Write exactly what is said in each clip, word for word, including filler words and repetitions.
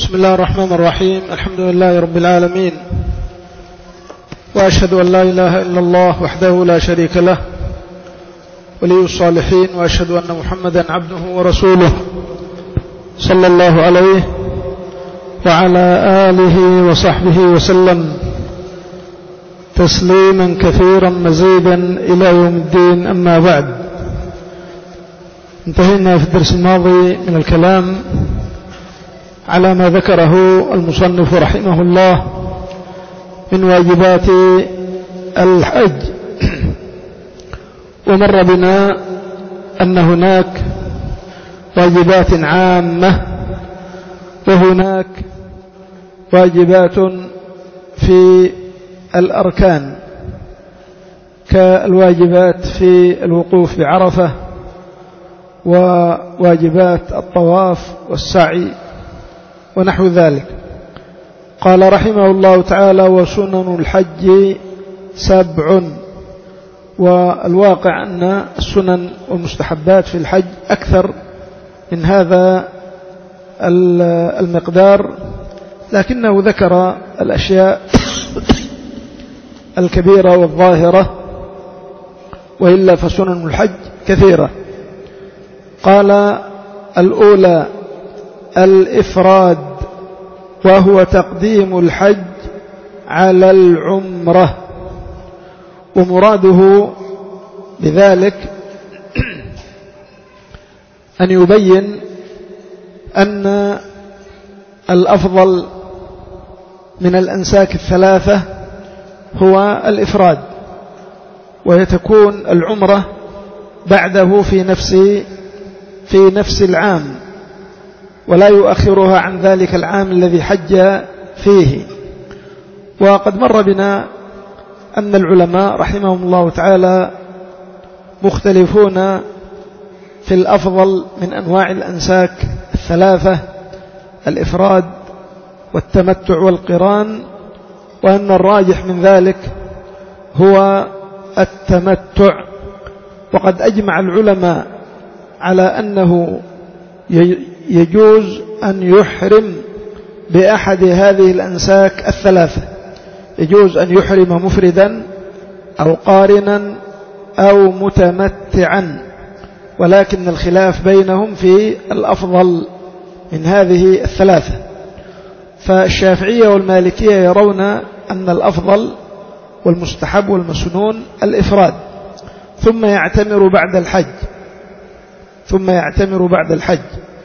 بسم الله الرحمن الرحيم. الحمد لله رب العالمين، وأشهد أن لا إله إلا الله وحده لا شريك له ولي الصالحين، وأشهد أن محمدا عبده ورسوله صلى الله عليه وعلى آله وصحبه وسلم تسليما كثيرا مزيدا إلى يوم الدين. أما بعد، انتهينا في الدرس الماضي من الكلام على ما ذكره المصنف رحمه الله من واجبات الحج، ومر بنا أن هناك واجبات عامة وهناك واجبات في الأركان، كالواجبات في الوقوف بعرفة وواجبات الطواف والسعي ونحو ذلك. قال رحمه الله تعالى: وسنن الحج سبع. والواقع أن السنن والمستحبات في الحج أكثر من هذا المقدار، لكنه ذكر الأشياء الكبيرة والظاهرة، وإلا فسنن الحج كثيرة. قال: الأولى الإفراد، وهو تقديم الحج على العمرة. ومراده بذلك أن يبين أن الأفضل من الأنساك الثلاثة هو الإفراد، ويتكون العمرة بعده في نفس في نفس العام، ولا يؤخرها عن ذلك العام الذي حج فيه. وقد مر بنا أن العلماء رحمهم الله تعالى مختلفون في الأفضل من أنواع الأنساك الثلاثة: الإفراد والتمتع والقران، وأن الراجح من ذلك هو التمتع. وقد أجمع العلماء على أنه يجوز أن يحرم بأحد هذه الأنساك الثلاثة، يجوز أن يحرم مفردا أو قارنا أو متمتعا، ولكن الخلاف بينهم في الأفضل من هذه الثلاثة. فالشافعية والمالكية يرون أن الأفضل والمستحب والمسنون الإفراد، ثم يعتمر بعد الحج ثم يعتمر بعد الحج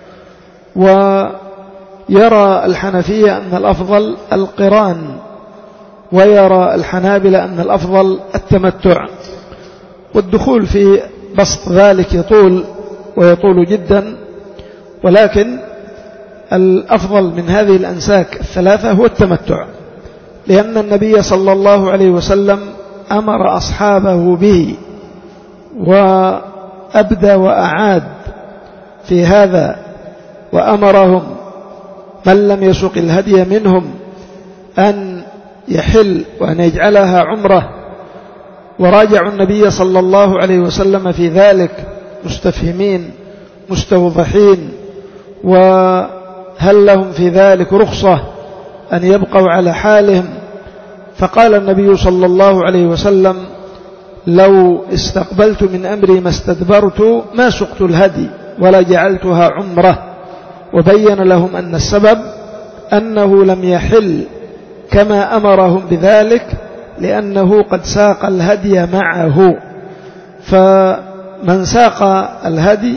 ويرى الحنفية أن الأفضل القران، ويرى الحنابلة أن الأفضل التمتع. والدخول في بسط ذلك يطول ويطول جدا، ولكن الأفضل من هذه الأنساك الثلاثة هو التمتع، لأن النبي صلى الله عليه وسلم أمر أصحابه به وأبدى وأعاد في هذا، وأمرهم من لم يسق الهدي منهم أن يحل وأن يجعلها عمره، وراجعوا النبي صلى الله عليه وسلم في ذلك مستفهمين مستوضحين، وهل لهم في ذلك رخصة أن يبقوا على حالهم؟ فقال النبي صلى الله عليه وسلم: لو استقبلت من أمري ما استدبرت ما سقت الهدي ولا جعلتها عمره. وبين لهم أن السبب أنه لم يحل كما أمرهم بذلك، لأنه قد ساق الهدي معه. فمن ساق الهدي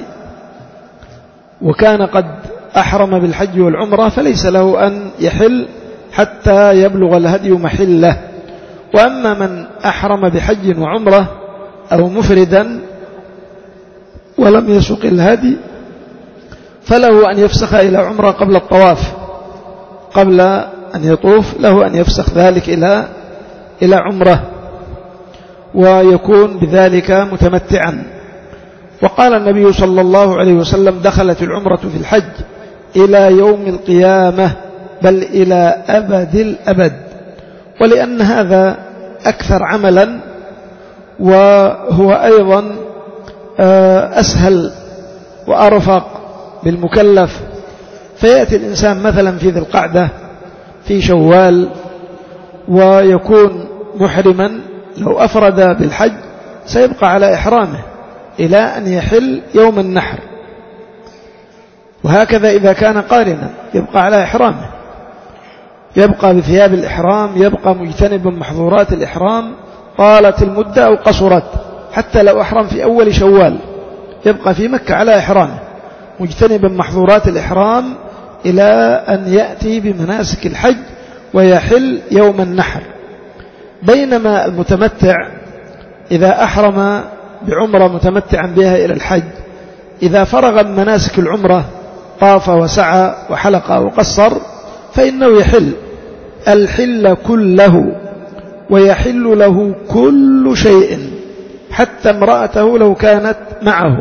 وكان قد أحرم بالحج والعمرة فليس له أن يحل حتى يبلغ الهدي محله. وأما من أحرم بحج وعمرة أو مفردا ولم يسق الهدي فله أن يفسخ إلى عمرة قبل الطواف، قبل أن يطوف له أن يفسخ ذلك إلى إلى عمرة، ويكون بذلك متمتعا. وقال النبي صلى الله عليه وسلم: دخلت العمرة في الحج إلى يوم القيامة، بل إلى أبد الأبد. ولأن هذا أكثر عملا، وهو أيضا أسهل وأرفق بالمكلف، فيأتي الإنسان مثلا في ذي القعدة في شوال ويكون محرما، لو أفرد بالحج سيبقى على إحرامه إلى أن يحل يوم النحر، وهكذا إذا كان قارنا يبقى على إحرامه، يبقى بثياب الإحرام، يبقى مجتنبا محظورات الإحرام طالت المدة أو قصرت، حتى لو أحرم في أول شوال يبقى في مكة على إحرامه مجتنبا محظورات الإحرام إلى أن يأتي بمناسك الحج ويحل يوم النحر. بينما المتمتع إذا أحرم بعمرة متمتعا بها إلى الحج، إذا فرغ من مناسك العمرة طاف وسعى وحلق وقصر فإنه يحل الحل كله، ويحل له كل شيء حتى امرأته لو كانت معه،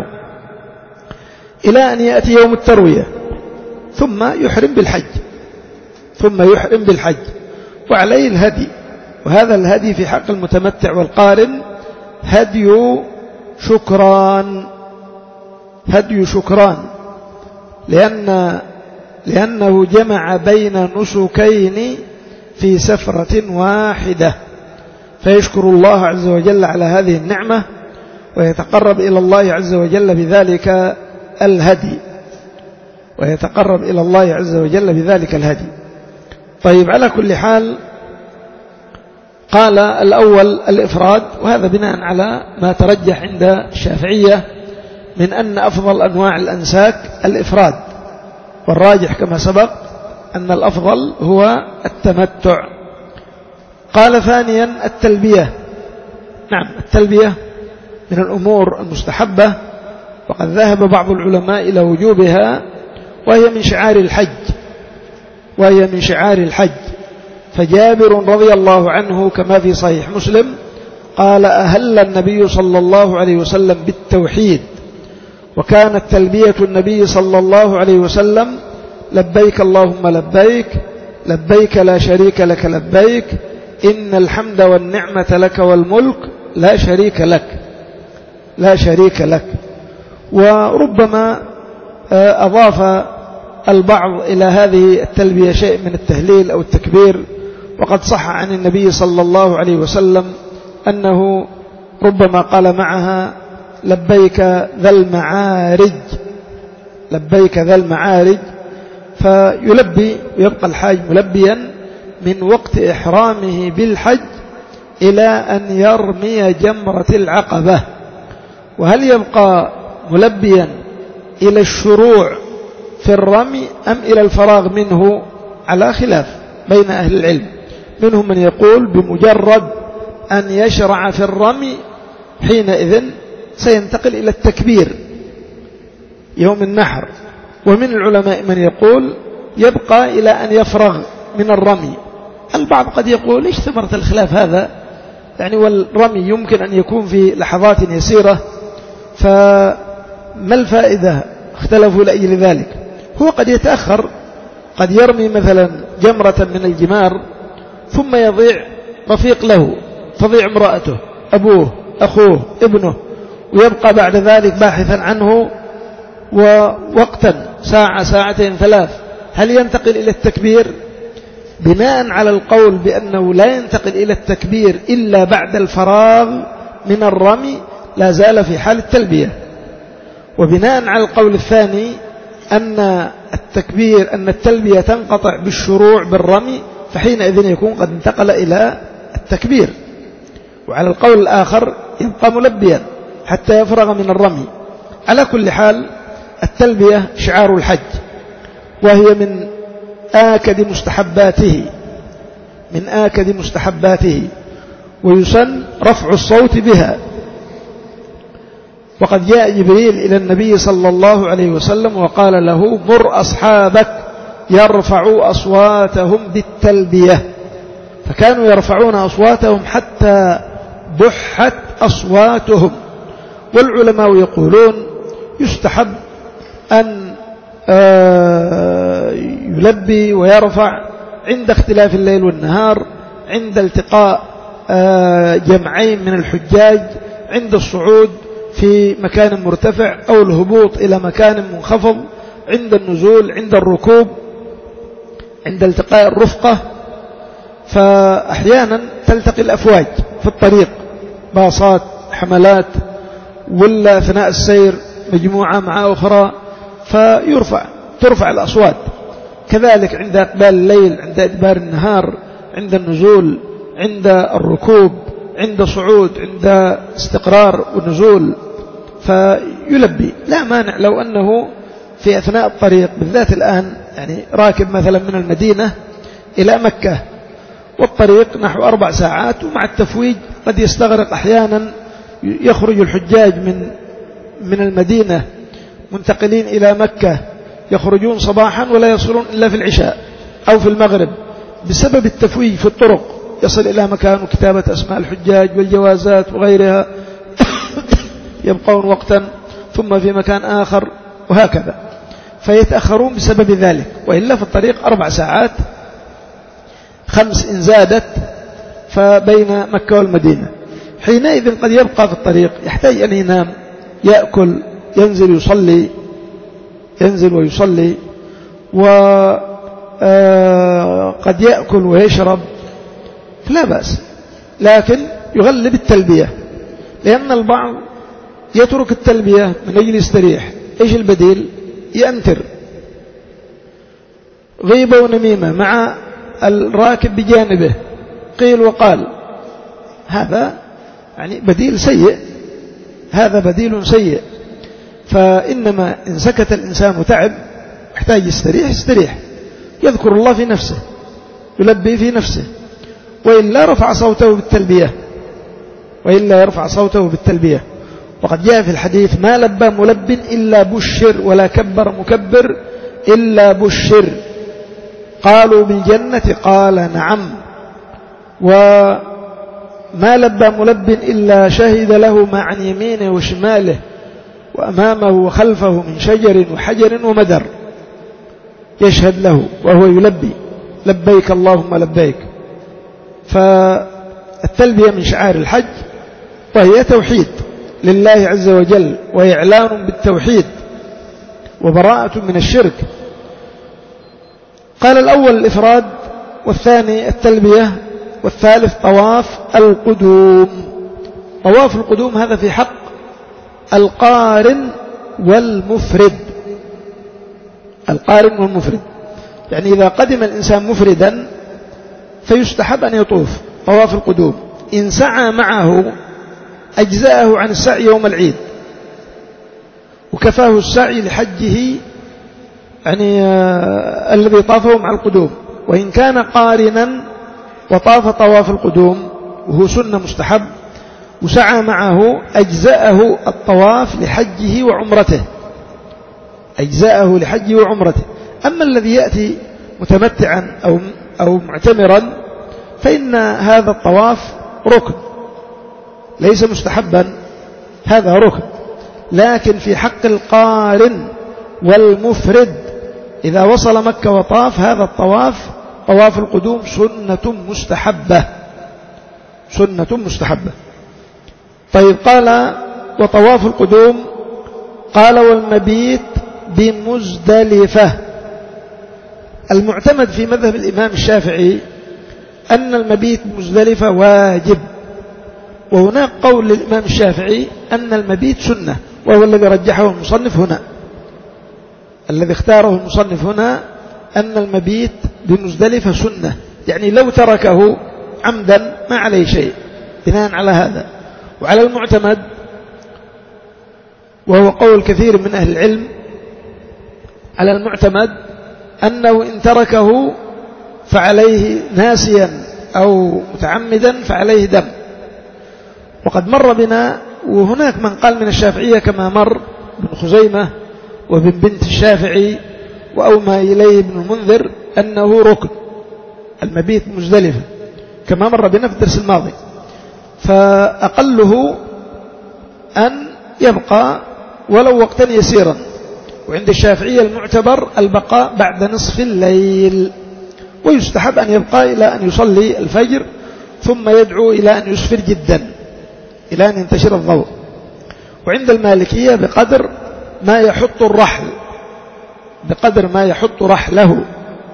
إلى أن يأتي يوم التروية ثم يحرم بالحج ثم يحرم بالحج وعليه الهدي. وهذا الهدي في حق المتمتع والقارن هدي شكران، هدي شكران، لأن لأنه جمع بين نسكين في سفرة واحدة، فيشكر الله عز وجل على هذه النعمة ويتقرب إلى الله عز وجل بذلك الهدي ويتقرب إلى الله عز وجل بذلك الهدي. طيب، على كل حال قال الأول الإفراد، وهذا بناء على ما ترجح عند الشافعية من أن أفضل أنواع الأنساك الإفراد، والراجح كما سبق أن الأفضل هو التمتع. قال ثانيا التلبية. نعم، التلبية من الأمور المستحبة، وقد ذهب بعض العلماء إلى وجوبها، وهي من شعار الحج وهي من شعار الحج فجابر رضي الله عنه كما في صحيح مسلم قال: أهل النبي صلى الله عليه وسلم بالتوحيد، وكانت تلبية النبي صلى الله عليه وسلم: لبيك اللهم لبيك، لبيك لا شريك لك لبيك، إن الحمد والنعمة لك والملك لا شريك لك لا شريك لك. وربما أضاف البعض إلى هذه التلبية شيء من التهليل أو التكبير، وقد صح عن النبي صلى الله عليه وسلم أنه ربما قال معها: لبيك ذا المعارج، لبيك ذا المعارج، فيلبي ويبقى الحاج ملبيا من وقت إحرامه بالحج إلى أن يرمي جمرة العقبة. وهل يبقى ملبيا إلى الشروع في الرمي أم إلى الفراغ منه؟ على خلاف بين أهل العلم، منهم من يقول بمجرد أن يشرع في الرمي حينئذ سينتقل إلى التكبير يوم النحر، ومن العلماء من يقول يبقى إلى أن يفرغ من الرمي. البعض قد يقول: إيش ثمرة الخلاف هذا؟ يعني والرمي يمكن أن يكون في لحظات يسيرة، فما الفائدة؟ اختلفوا لأجل ذلك. هو قد يتأخر، قد يرمي مثلا جمرة من الجمار ثم يضيع رفيق له، تضيع امرأته، أبوه، أخوه، ابنه، ويبقى بعد ذلك باحثا عنه ووقتا ساعة ساعتين ثلاث. هل ينتقل إلى التكبير؟ بناء على القول بأنه لا ينتقل إلى التكبير إلا بعد الفراغ من الرمي لا زال في حال التلبية. وبناء على القول الثاني أن التكبير أن التلبية تنقطع بالشروع بالرمي، فحينئذ يكون قد انتقل إلى التكبير. وعلى القول الآخر يبقى ملبيا حتى يفرغ من الرمي. على كل حال التلبية شعار الحج، وهي من آكد مستحباته من آكد مستحباته ويسن رفع الصوت بها. وقد جاء جبريل إلى النبي صلى الله عليه وسلم وقال له: مر أصحابك يرفعوا أصواتهم بالتلبية، فكانوا يرفعون أصواتهم حتى بحت أصواتهم. والعلماء يقولون يستحب أن يلبي ويرفع عند اختلاف الليل والنهار، عند التقاء جمعين من الحجاج، عند الصعود في مكان مرتفع أو الهبوط إلى مكان منخفض، عند النزول، عند الركوب، عند التقاء الرفقة. فأحيانا تلتقي الأفواج في الطريق، باصات، حملات، ولا أثناء السير مجموعة مع أخرى، فيرفع ترفع الأصوات. كذلك عند إقبال الليل، عند إدبار النهار، عند النزول، عند الركوب، عند صعود، عند استقرار ونزول، فيلبي. لا مانع لو أنه في أثناء الطريق، بالذات الآن يعني راكب مثلا من المدينة إلى مكة والطريق نحو أربع ساعات، ومع التفويج قد يستغرق أحيانا، يخرج الحجاج من من المدينة منتقلين إلى مكة، يخرجون صباحا ولا يصلون إلا في العشاء أو في المغرب بسبب التفويج في الطرق، يصل إلى مكان وكتابة أسماء الحجاج والجوازات وغيرها يبقون وقتا ثم في مكان آخر وهكذا، فيتأخرون بسبب ذلك. وإلا في الطريق أربع ساعات، خمس إن زادت، فبين مكة والمدينة. حينئذ قد يبقى في الطريق، يحتاج أن ينام، يأكل، ينزل يصلي، ينزل ويصلي، وقد يأكل ويشرب، لا بأس، لكن يغلب التلبية، لأن البعض يترك التلبية من أجل يستريح. إيش البديل؟ يأنتر، غيبة ونميمة مع الراكب بجانبه، قيل وقال، هذا يعني بديل سيء، هذا بديل سيء. فإنما إن سكت الإنسان وتعب يحتاج يستريح، يستريح، يذكر الله في نفسه، يلبي في نفسه، وإلا رفع صوته بالتلبية، وإلا يرفع صوته بالتلبية. وقد جاء في الحديث: ما لبى ملب إلا بشر، ولا كبر مكبر إلا بشر. قالوا بالجنة، قال نعم. وما لبى ملب إلا شهد له ما عن يمينه وشماله وأمامه وخلفه من شجر وحجر ومدر، يشهد له وهو يلبي: لبيك اللهم لبيك. فالتلبية من شعائر الحج، وهي توحيد لله عز وجل، وإعلان بالتوحيد، وبراءة من الشرك. قال الأول الإفراد، والثاني التلبية، والثالث طواف القدوم. طواف القدوم هذا في حق القارن والمفرد. القارن والمفرد يعني إذا قدم الإنسان مفردا فيستحب أن يطوف طواف القدوم. إن سعى معه أجزاءه عن السعي يوم العيد، وكفاه السعي لحجه يعني آه الذي طافه مع القدوم. وإن كان قارنا وطاف طواف القدوم وهو سنة مستحب، وسعى معه أجزاءه الطواف لحجه وعمرته، أجزاءه لحجه وعمرته. أما الذي يأتي متمتعا أو, أو معتمرا فإن هذا الطواف ركن، ليس مستحبا، هذا ركن. لكن في حق القارن والمفرد إذا وصل مكة وطاف، هذا الطواف طواف القدوم سنة مستحبة، سنة مستحبة. طيب، قال وطواف القدوم، قال والمبيت بمزدلفة. المعتمد في مذهب الإمام الشافعي أن المبيت بمزدلفة واجب، وهناك قول للإمام الشافعي أن المبيت سنة، وهو الذي رجحه المصنف هنا. الذي اختاره المصنف هنا أن المبيت بمزدلفة سنة، يعني لو تركه عمدا ما عليه شيء بناء على هذا. وعلى المعتمد، وهو قول كثير من أهل العلم، على المعتمد أنه إن تركه فعليه ناسيا أو متعمدا فعليه دم. وقد مر بنا، وهناك من قال من الشافعية كما مر ابن خزيمة وابن بنت الشافعي وأومى إليه ابن المنذر أنه ركن المبيت مزدلفة كما مر بنا في الدرس الماضي. فأقله أن يبقى ولو وقتا يسيرا. وعند الشافعية المعتبر البقاء بعد نصف الليل، ويستحب أن يبقى إلى أن يصلي الفجر، ثم يدعو إلى أن يسفر جدا إلى أن ينتشر الضوء. وعند المالكية بقدر ما يحط الرحل، بقدر ما يحط رحله.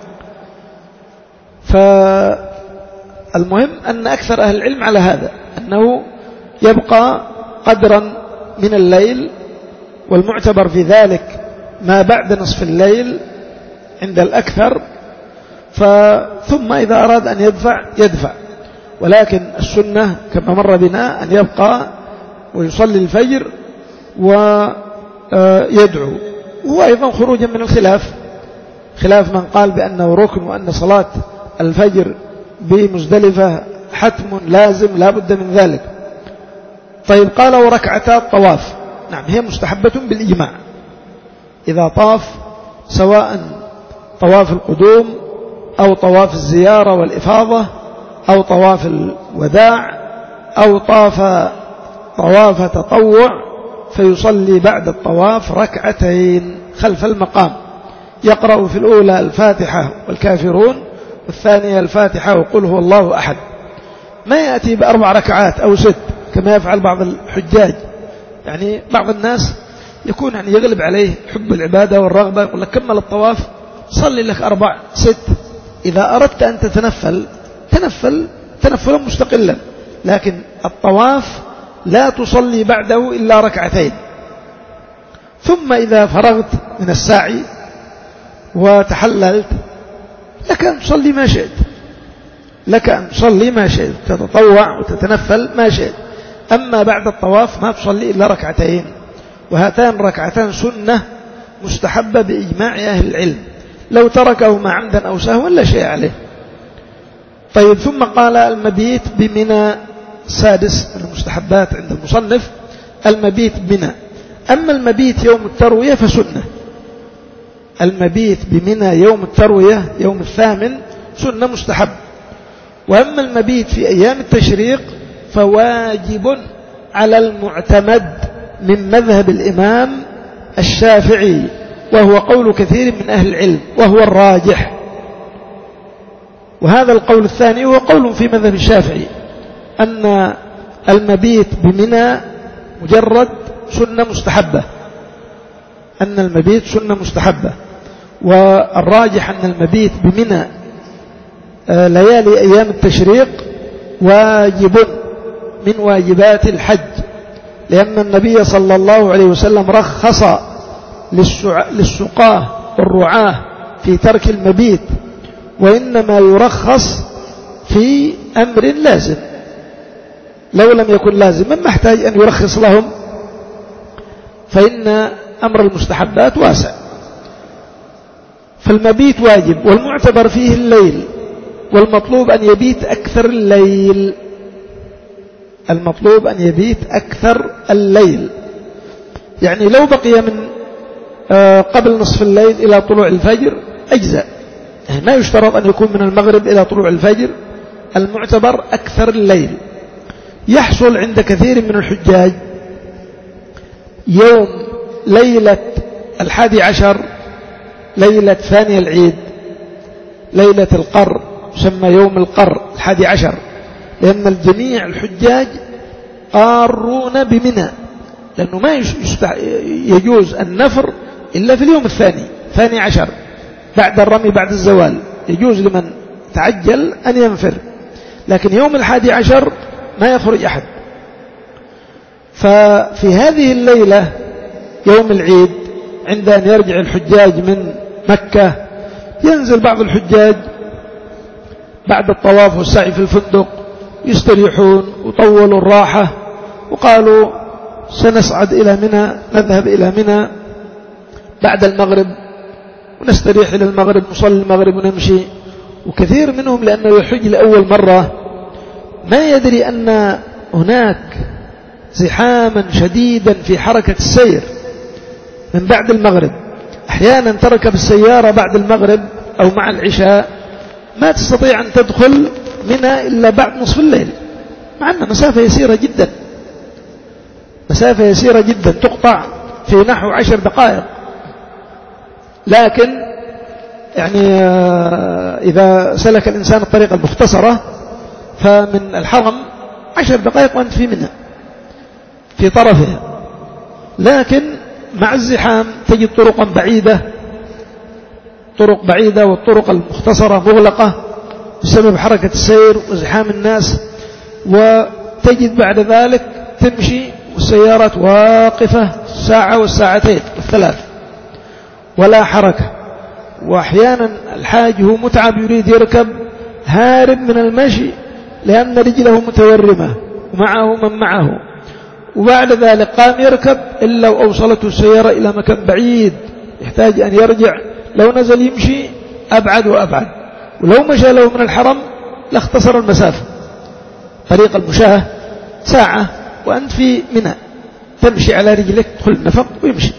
فالمهم أن أكثر أهل العلم على هذا، أنه يبقى قدرا من الليل، والمعتبر في ذلك ما بعد نصف الليل عند الأكثر، ثم إذا أراد أن يدفع يدفع. ولكن السنة كما مر بنا أن يبقى ويصلي الفجر ويدعو. وهو أيضا خروجا من الخلاف، خلاف من قال بأنه ركن وأن صلاة الفجر بمزدلفة حتم لازم لا بد من ذلك. طيب قال وركعتا الطواف، نعم هي مستحبة بالإجماع إذا طاف، سواء طواف القدوم أو طواف الزيارة والإفاضة أو طواف الوداع أو طاف طواف تطوع، فيصلي بعد الطواف ركعتين خلف المقام، يقرأ في الأولى الفاتحة والكافرون، والثانية الفاتحة وقل هو الله أحد. ما يأتي بأربع ركعات أو ست كما يفعل بعض الحجاج. يعني بعض الناس يكون يعني يغلب عليه حب العبادة والرغبة، يقول لك كمل الطواف صلي لك أربع ست. إذا أردت أن تتنفل تنفل تنفلا مستقلا، لكن الطواف لا تصلي بعده إلا ركعتين. ثم إذا فرغت من السعي وتحللت لك أن تصلي ما شئت، لك أن تصلي ما شئت، تتطوع وتتنفل ما شئت. أما بعد الطواف ما تصلي إلا ركعتين، وهاتان ركعتان سنة مستحبة بإجماع أهل العلم، لو تركهما عمدا أو سهوا لا شيء عليه. طيب ثم قال المبيت بمنى، سادس من المستحبات عند المصنف المبيت بمنى. أما المبيت يوم التروية فسنة، المبيت بمنى يوم التروية يوم الثامن سنة مستحب. وأما المبيت في أيام التشريق فواجب على المعتمد من مذهب الإمام الشافعي، وهو قول كثير من أهل العلم وهو الراجح. وهذا القول الثاني هو قول في مذهب الشافعي، أن المبيت بمنى مجرد سنة مستحبة، أن المبيت سنة مستحبة. والراجح أن المبيت بمنى ليالي أيام التشريق واجب من واجبات الحج، لأن النبي صلى الله عليه وسلم رخص للسقاة والرعاة في ترك المبيت، وإنما يرخص في أمر لازم، لو لم يكن لازما ما احتاج أن يرخص لهم، فإن أمر المستحبات واسع. فالمبيت واجب، والمعتبر فيه الليل، والمطلوب أن يبيت أكثر الليل، المطلوب أن يبيت أكثر الليل. يعني لو بقي من قبل نصف الليل إلى طلوع الفجر أجزاء، يعني ما يشترط أن يكون من المغرب إلى طلوع الفجر، المعتبر أكثر الليل. يحصل عند كثير من الحجاج يوم ليلة الحادي عشر، ليلة ثاني العيد، ليلة القر، يسمى يوم القر الحادي عشر، لأن الجميع الحجاج قارون بمنى، لأنه ما يجوز النفر إلا في اليوم الثاني ثاني عشر بعد الرمي بعد الزوال، يجوز لمن تعجل أن ينفر، لكن يوم الحادي عشر ما يخرج أحد. ففي هذه الليلة يوم العيد عند أن يرجع الحجاج من مكة، ينزل بعض الحجاج بعد الطواف والسعي في الفندق يستريحون وطولوا الراحة، وقالوا سنصعد إلى منى، نذهب إلى منى بعد المغرب ونستريح إلى المغرب، نصلي المغرب ونمشي. وكثير منهم لأنه يحج لأول مرة ما يدري أن هناك زحاما شديدا في حركة السير من بعد المغرب. أحيانا تركب السيارة بعد المغرب أو مع العشاء ما تستطيع أن تدخل منى إلا بعد نصف الليل، مع أن مسافة يسيرة جدا، مسافة يسيرة جدا تقطع في نحو عشر دقائق. لكن يعني إذا سلك الإنسان الطريقة المختصرة فمن الحرم عشر دقائق وأنت في منى في طرفها، لكن مع الزحام تجد طرقا بعيدة طرق بعيدة والطرق المختصرة مغلقة بسبب حركة السير وزحام الناس، وتجد بعد ذلك تمشي والسيارات واقفة ساعة والساعتين والثلاث ولا حركة. وأحيانا الحاج هو متعب يريد يركب هارب من المشي لأن رجله متورمة ومعه من معه، وبعد ذلك قام يركب إلا وأوصلته السيارة إلى مكان بعيد يحتاج أن يرجع، لو نزل يمشي أبعد وأبعد، ولو مشى له من الحرم لاختصر المسافة. طريق المشاة ساعة وأنت في منى تمشي على رجلك، تدخل نفق ويمشي.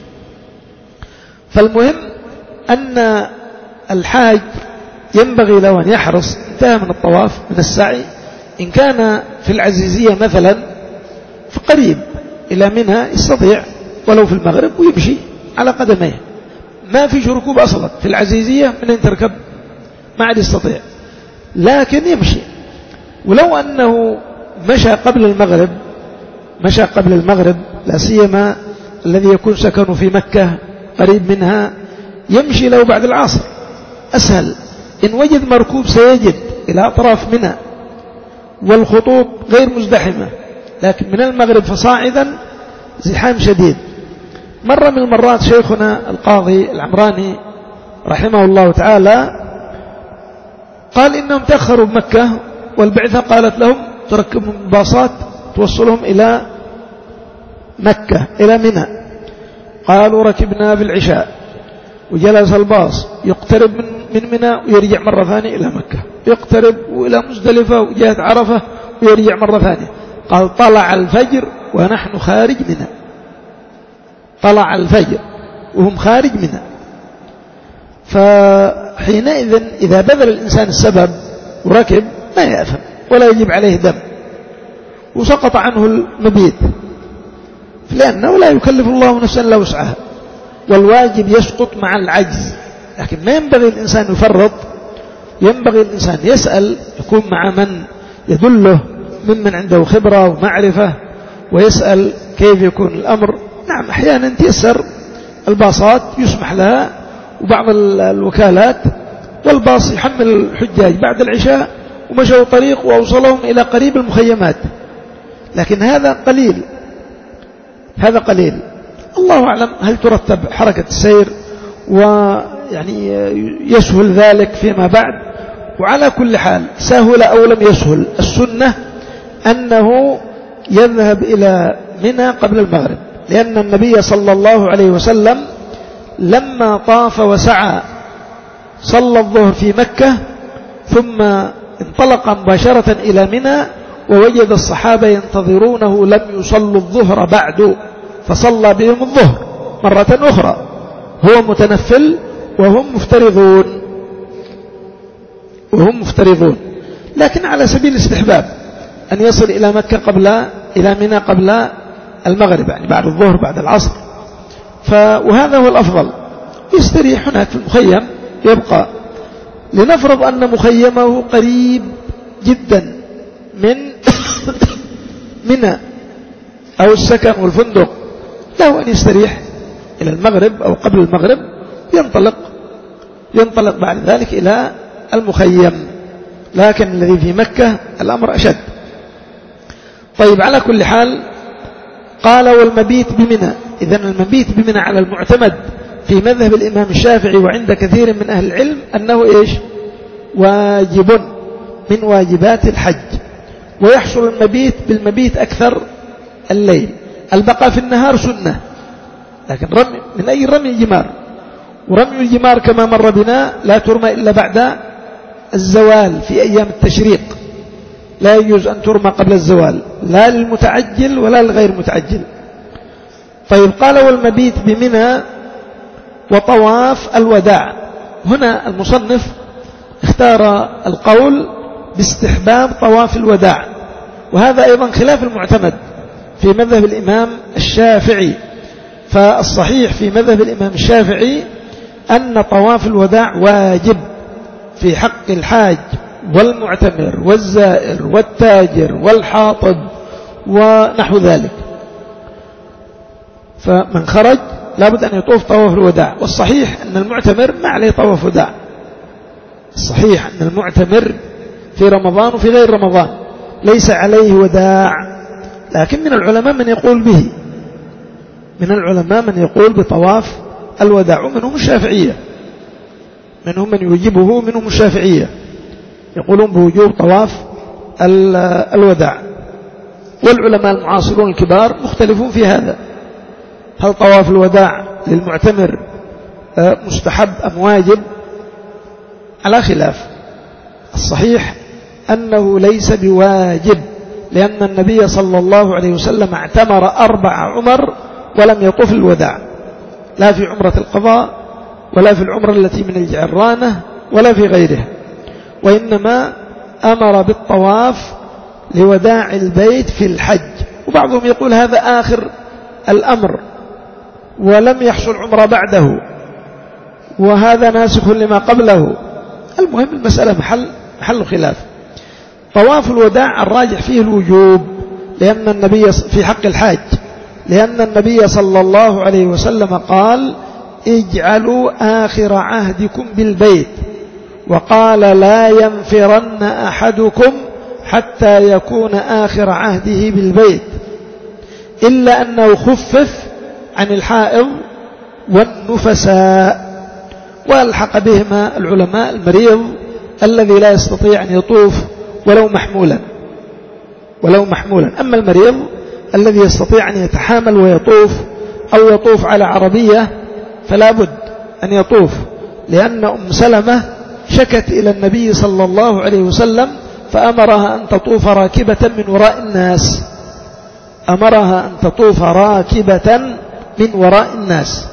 فالمهم أن الحاج ينبغي له أن يحرص، انتهى من الطواف من السعي، إن كان في العزيزية مثلا فقريب إلى منى يستطيع ولو في المغرب ويمشي على قدميه، ما فيش ركوب أصلا في العزيزية من أن تركب ما عاد يستطيع، لكن يمشي. ولو أنه مشى قبل المغرب مشى قبل المغرب لا سيما الذي يكون سكنه في مكة قريب منها، يمشي له بعد العصر أسهل. إن وجد مركوب سيجد إلى أطراف منى والخطوط غير مزدحمة، لكن من المغرب فصاعدا زحام شديد. مرة من المرات شيخنا القاضي العمراني رحمه الله تعالى قال إنهم تأخروا بمكة، والبعثة قالت لهم تركبهم باصات توصلهم إلى مكة إلى منى. قالوا ركبنا في العشاء وجلس الباص يقترب من من منى ويرجع مرة ثانية إلى مكة، يقترب وإلى مزدلفة وجهة عرفة ويرجع مرة ثانية. قال طلع الفجر ونحن خارج منى، طلع الفجر وهم خارج منى. فحينئذ إذا بذل الإنسان السبب وركب ما يأثم ولا يجب عليه دم، وسقط عنه المبيت لأنه لا يكلف الله نفسا إلا وسعها، والواجب يسقط مع العجز. لكن ما ينبغي الإنسان يفرط، ينبغي الإنسان يسأل، يكون مع من يدله ممن عنده خبرة ومعرفة، ويسأل كيف يكون الأمر. نعم أحيانا تيسر الباصات يسمح لها وبعض الوكالات، والباص يحمل الحجاج بعد العشاء ومشوا طريق وأوصلهم إلى قريب المخيمات، لكن هذا قليل، هذا قليل. الله أعلم هل ترتب حركة السير ويعني يسهل ذلك فيما بعد. وعلى كل حال سهل أو لم يسهل، السنة أنه يذهب إلى منى قبل المغرب، لأن النبي صلى الله عليه وسلم لما طاف وسعى صلى الظهر في مكة ثم انطلق مباشرة إلى منى، ووجد الصحابة ينتظرونه لم يصلوا الظهر بعد، فصلى بهم الظهر مرة أخرى، هو متنفل وهم مفترضون وهم مفترضون لكن على سبيل الاستحباب أن يصل إلى مكة قبل إلى منى قبل المغرب، يعني بعد الظهر بعد العصر. وهذا هو الأفضل، يستريح هناك في المخيم يبقى. لنفرض أن مخيمه قريب جدا من منى أو السكن والفندق، له أن يستريح إلى المغرب أو قبل المغرب، ينطلق ينطلق بعد ذلك إلى المخيم. لكن الذي في مكة الأمر أشد. طيب على كل حال قال والمبيت بمنى. إذن المبيت بمنى على المعتمد في مذهب الإمام الشافعي وعند كثير من أهل العلم أنه إيش؟ واجب من واجبات الحج، ويحصل المبيت بالمبيت أكثر الليل. البقاء في النهار سنة، لكن رمي من أي رمي الجمار، ورمي الجمار كما مر بنا لا ترمى إلا بعد الزوال في أيام التشريق، لا يجوز أن ترمى قبل الزوال لا للمتعجل ولا للغير متعجل. طيب قال والمبيت بمنى وطواف الوداع. هنا المصنف اختار القول باستحباب طواف الوداع، وهذا أيضا خلاف المعتمد في مذهب الإمام الشافعي. فالصحيح في مذهب الإمام الشافعي أن طواف الوداع واجب في حق الحاج والمعتمر والزائر والتاجر والحاطب ونحو ذلك. فمن خرج لابد أن يطوف طواف الوداع. والصحيح أن المعتمر ما عليه طواف وداع، الصحيح أن المعتمر في رمضان وفي غير رمضان ليس عليه وداع، لكن من العلماء من يقول به، من العلماء من يقول بطواف الوداع، ومنهم الشافعية، منهم من يوجبه، منهم الشافعية يقولون بوجوب طواف الوداع. والعلماء المعاصرون الكبار مختلفون في هذا، هل طواف الوداع للمعتمر مستحب أم واجب؟ على خلاف. الصحيح أنه ليس بواجب، لأن النبي صلى الله عليه وسلم اعتمر أربع عمر ولم يطف الوداع، لا في عمرة القضاء ولا في العمرة التي من الجعرانة ولا في غيرها، وإنما أمر بالطواف لوداع البيت في الحج. وبعضهم يقول هذا آخر الأمر ولم يحصل عمرة بعده، وهذا ناسخ لما قبله. المهم المسألة محل, محل خلاف. طواف الوداع الراجح فيه الوجوب، لأن النبي في حق الحاج، لأن النبي صلى الله عليه وسلم قال اجعلوا آخر عهدكم بالبيت، وقال لا ينفرن أحدكم حتى يكون آخر عهده بالبيت، إلا أنه خفف عن الحائض والنفساء. والحق بهما العلماء المريض الذي لا يستطيع أن يطوف ولو محمولا، ولو محمولا. أما المريض الذي يستطيع أن يتحامل ويطوف أو يطوف على عربية فلا بد أن يطوف، لأن أم سلمة شكت إلى النبي صلى الله عليه وسلم فأمرها أن تطوف راكبة من وراء الناس، أمرها أن تطوف راكبة من وراء الناس.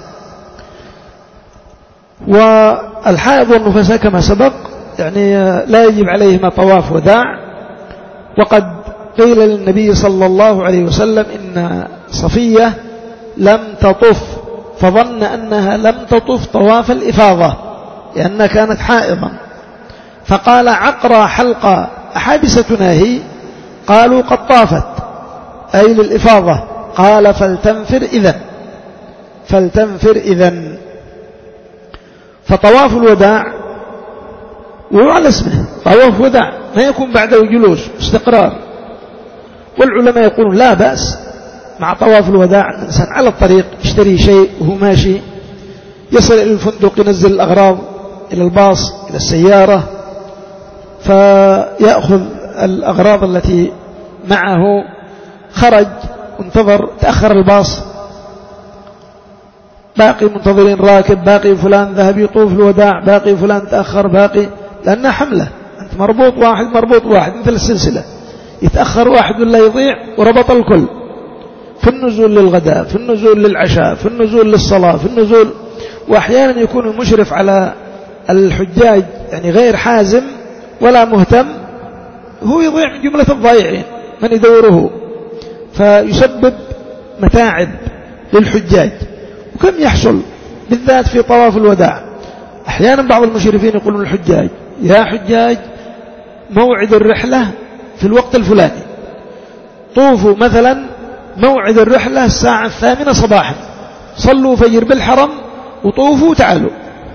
والحائض والنفساء كما سبق يعني لا يجب عليهما طواف وداع. وقد قيل للنبي صلى الله عليه وسلم إن صفية لم تطف، فظن أنها لم تطف طواف الإفاضة لأنها كانت حائضا، فقال عقرى حلقة أحابستنا هي؟ قالوا قد طافت، أي للإفاضة. قال فلتنفر إذن، فلتنفر إذن. فطواف الوداع وهو على اسمه طواف وداع، ما يكون بعده جلوس استقرار. والعلماء يقولون لا بأس مع طواف الوداع أن الإنسان على الطريق يشتري شيء وهو ماشي، يصل إلى الفندق ينزل الأغراض إلى الباص إلى السيارة، فيأخذ الأغراض التي معه، خرج وانتظر، تأخر الباص، باقي منتظرين راكب، باقي فلان ذهب يطوف الوداع، باقي فلان تأخر، باقي، لأنها حملة، أنت مربوط واحد مربوط واحد مثل السلسلة، يتأخر واحد ولا يضيع وربط الكل، في النزول للغداء، في النزول للعشاء، في النزول للصلاة، في النزول. وأحيانا يكون المشرف على الحجاج يعني غير حازم ولا مهتم، هو يضيع من جملة الضائعين من يدوره، فيسبب متاعب للحجاج. وكم يحصل بالذات في طواف الوداع، أحيانا بعض المشرفين يقولون للحجاج يا حجاج موعد الرحلة في الوقت الفلاني، طوفوا مثلا موعد الرحلة الساعة الثامنة صباحا، صلوا فجر بالحرم وطوفوا وتعالوا.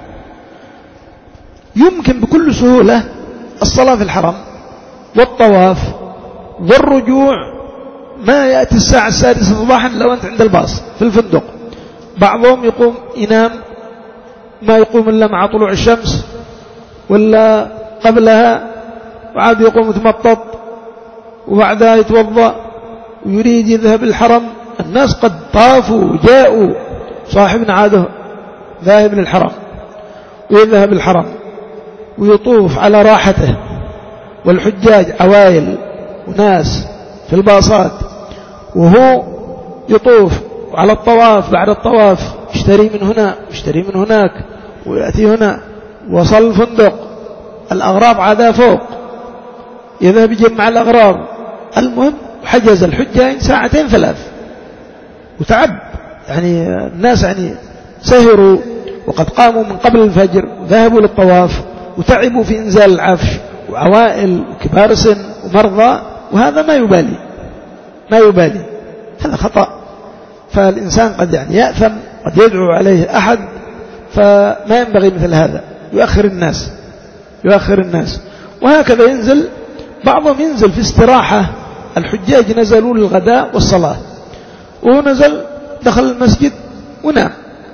يمكن بكل سهولة الصلاة في الحرم والطواف والرجوع ما يأتي الساعة السادسة صباحا لو أنت عند الباص في الفندق. بعضهم يقوم ينام ما يقوم إلا مع طلوع الشمس ولا قبلها، وعاد يقوم يتمطط وبعدها يتوضأ ويريد يذهب الحرم. الناس قد طافوا وجاءوا، صاحبنا عاده ذاهب للحرم ويذهب الحرم ويطوف على راحته، والحجاج عوائل وناس في الباصات، وهو يطوف على الطواف. بعد الطواف يشتري من هنا يشتري من هناك ويأتي هنا، وصل الفندق الأغراض عادها فوق، يذهب يجمع الأغراض. المهم حجز الحجاج ساعتين ثلاث وتعب، يعني الناس يعني سهروا وقد قاموا من قبل الفجر وذهبوا للطواف وتعبوا في إنزال العفش، وعوائل وكبار سن ومرضى، وهذا ما يبالي ما يبالي هذا خطأ. فالإنسان قد يعني يأثم قد يدعو عليه أحد فما ينبغي مثل هذا، يؤخر الناس يؤخر الناس وهكذا ينزل. بعضهم ينزل في استراحة، الحجاج نزلوا للغداء والصلاة وهو نزل دخل المسجد ونام،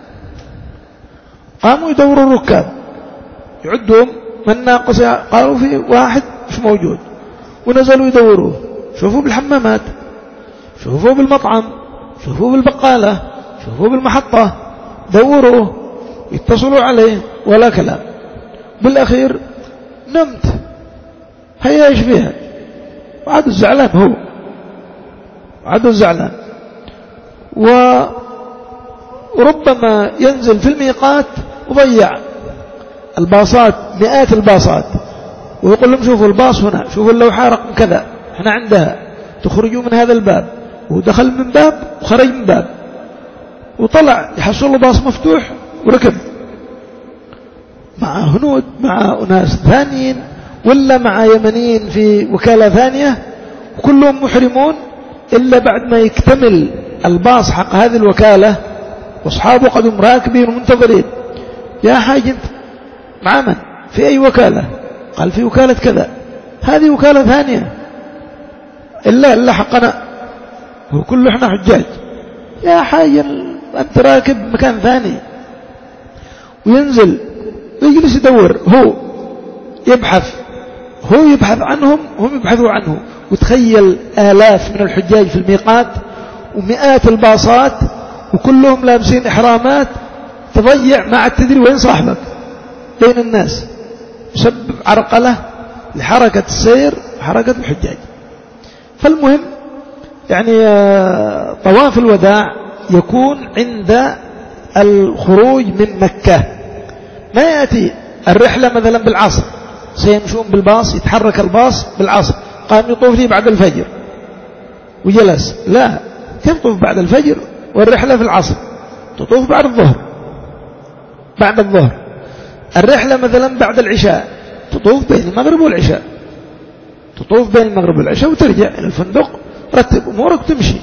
قاموا يدوروا الركاب يعدهم من ناقص، قالوا في واحد مش موجود، ونزلوا يدوروه، شوفوا بالحمامات، شوفوا بالمطعم، شوفوا بالبقالة، شوفوا بالمحطة، دوروه، يتصلوا عليه ولا كلام. بالأخير نمت، هيا ايش فيها، وعاد الزعلان هو وعاد الزعلان. وربما ينزل في الميقات وضيع الباصات، مئات الباصات، ويقول لهم شوفوا الباص هنا، شوفوا اللوحة رقم كذا احنا عندها، تخرجوا من هذا الباب، ودخل من باب وخرج من باب، وطلع يحصل له باص مفتوح وركب مع هنود، مع أناس ثانيين، ولا مع يمنيين في وكالة ثانية، وكلهم محرمون إلا بعد ما يكتمل الباص حق هذه الوكالة، واصحابه قد راكبين ومنتظرين. يا حاج انت مع من في أي وكالة؟ قال في وكالة كذا، هذه وكالة ثانية، إلا إلا حقنا، هو كله احنا حجاج. يا حاج أنت راكب مكان ثاني. وينزل ويجلس يدور، هو يبحث هو يبحث عنهم، هم يبحثوا عنه. وتخيل آلاف من الحجاج في الميقات ومئات الباصات وكلهم لابسين إحرامات، تضيع ما عاد تدري وين صاحبك بين الناس، يسبب عرقلة لحركة السير وحركة الحجاج. فالمهم يعني طواف الوداع يكون عند الخروج من مكة، ما يأتي الرحلة مثلا بالعصر، سيمشون بالباص، يتحرك الباص بالعصر، قام يطوف لي بعد الفجر وجلس، لا، تطوف بعد الفجر والرحلة في العصر، تطوف بعد الظهر بعد الظهر الرحلة مثلا بعد العشاء، تطوف بين المغرب والعشاء، تطوف بين المغرب والعشاء وترجع إلى الفندق، رتب أمورك تمشي.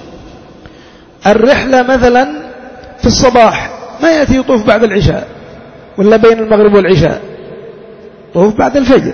الرحلة مثلا في الصباح ما يأتي يطوف بعد العشاء ولا بين المغرب والعشاء، طوف بعد الفجر.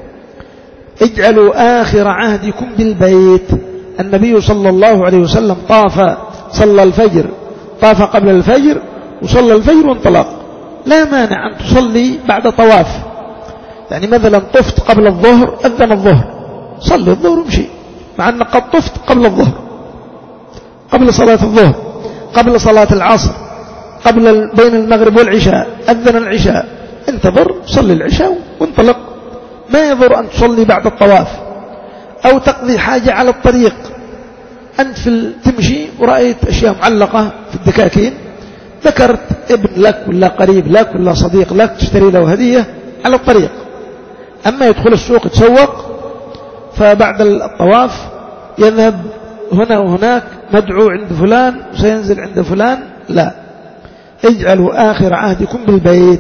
اجعلوا آخر عهدكم بالبيت. النبي صلى الله عليه وسلم طاف، صلى الفجر، طاف قبل الفجر وصلى الفجر وانطلق. لا مانع أن تصلي بعد طواف، يعني مثلا طفت قبل الظهر، أذن الظهر، صلي الظهر ومشي، مع أنك قد طفت قبل الظهر، قبل صلاة الظهر، قبل صلاة العصر، قبل بين المغرب والعشاء، أذن العشاء، انتظر صلي العشاء وانطلق. ما يضر أن تصلي بعد الطواف، أو تقضي حاجة على الطريق، أنت في تمشي ورأيت أشياء معلقة في الدكاكين، ذكرت ابن لك ولا قريب لك ولا صديق لك تشتري له هدية على الطريق. أما يدخل السوق يتسوق، فبعد الطواف يذهب هنا وهناك، مدعو عند فلان وسينزل عند فلان، لا، اجعلوا آخر عهدكم بالبيت.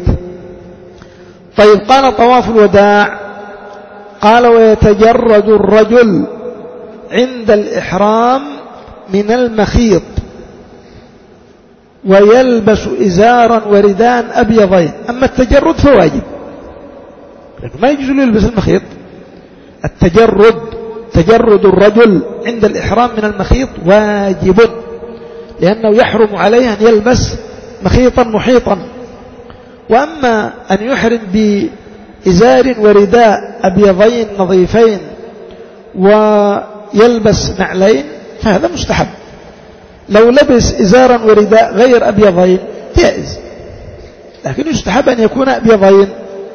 طيب، قال طواف الوداع، قال ويتجرد الرجل عند الإحرام من المخيط ويلبس إزارا وردان أبيضين. أما التجرد فواجب، ما يجوز له يلبس المخيط. التجرد، تجرد الرجل عند الإحرام من المخيط واجب، لأنه يحرم عليه أن يلبس مخيطا محيطا. وأما أن يحرم بإزار ورداء أبيضين نظيفين ويلبس نعلين فهذا مستحب. لو لبس إزارا ورداء غير أبيضين جائز، لكن يستحب أن يكون أبيضين.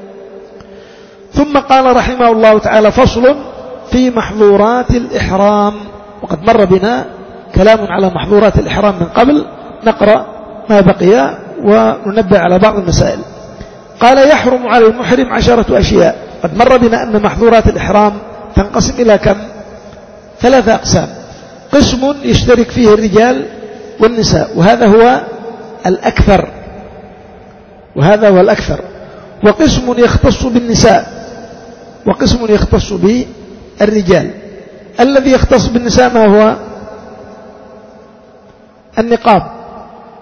ثم قال رحمه الله تعالى: فصل في محظورات الإحرام. وقد مر بنا كلام على محظورات الإحرام من قبل، نقرأ ما بقي وننبه على بعض المسائل. قال: يحرم على المحرم عشرة أشياء. قد مر بنا أن محظورات الإحرام تنقسم إلى كم؟ ثلاثة أقسام. قسم يشترك فيه الرجال والنساء، وهذا هو الأكثر وهذا هو الأكثر وقسم يختص بالنساء، وقسم يختص بالرجال. الذي يختص بالنساء ما هو؟ النقاب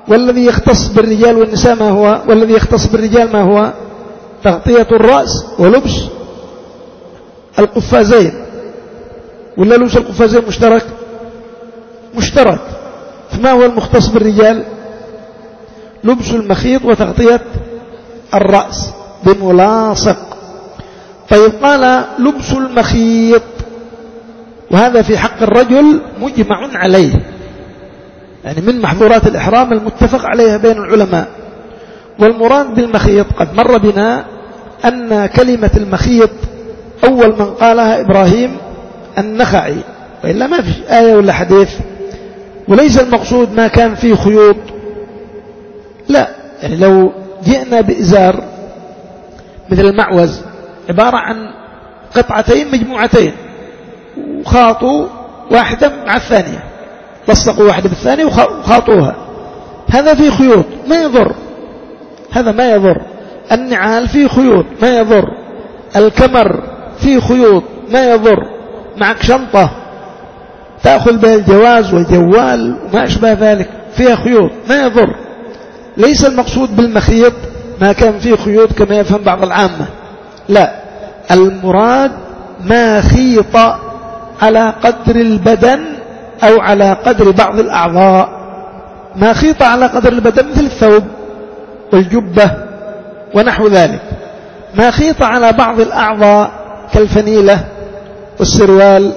والذي يختص بالرجال والنساء ما هو؟ والذي يختص بالرجال ما هو؟ تغطية الرأس ولبس القفازين، ولا لبس القفازين مشترك؟ مشترك. فما هو المختص بالرجال؟ لبس المخيط وتغطية الرأس بملاصق. طيب قال لبس المخيط، وهذا في حق الرجل مجمع عليه، يعني من محظورات الإحرام المتفق عليها بين العلماء. والمراد بالمخيط قد مر بنا أن كلمة المخيط أول من قالها إبراهيم النخعي، وإلا ما في آية ولا حديث. وليس المقصود ما كان فيه خيوط، لا، يعني لو جئنا بإزار مثل المعوز عبارة عن قطعتين مجموعتين وخاطوا واحدة مع الثانية، لصقوا واحدة بالثانية وخاطوها، هذا فيه خيوط ما يضر، هذا ما يضر. النعال فيه خيوط ما يضر، الكمر فيه خيوط ما يضر، معك شنطة تأخذ بها الجواز والجوال وما أشبه ذلك فيها خيوط ما يضر. ليس المقصود بالمخيط ما كان فيه خيوط كما يفهم بعض العامة، لا، المراد ما خيط على قدر البدن أو على قدر بعض الأعضاء. ما خيط على قدر البدن مثل الثوب والجبة ونحو ذلك. ما خيط على بعض الأعضاء كالفنيلة والسروال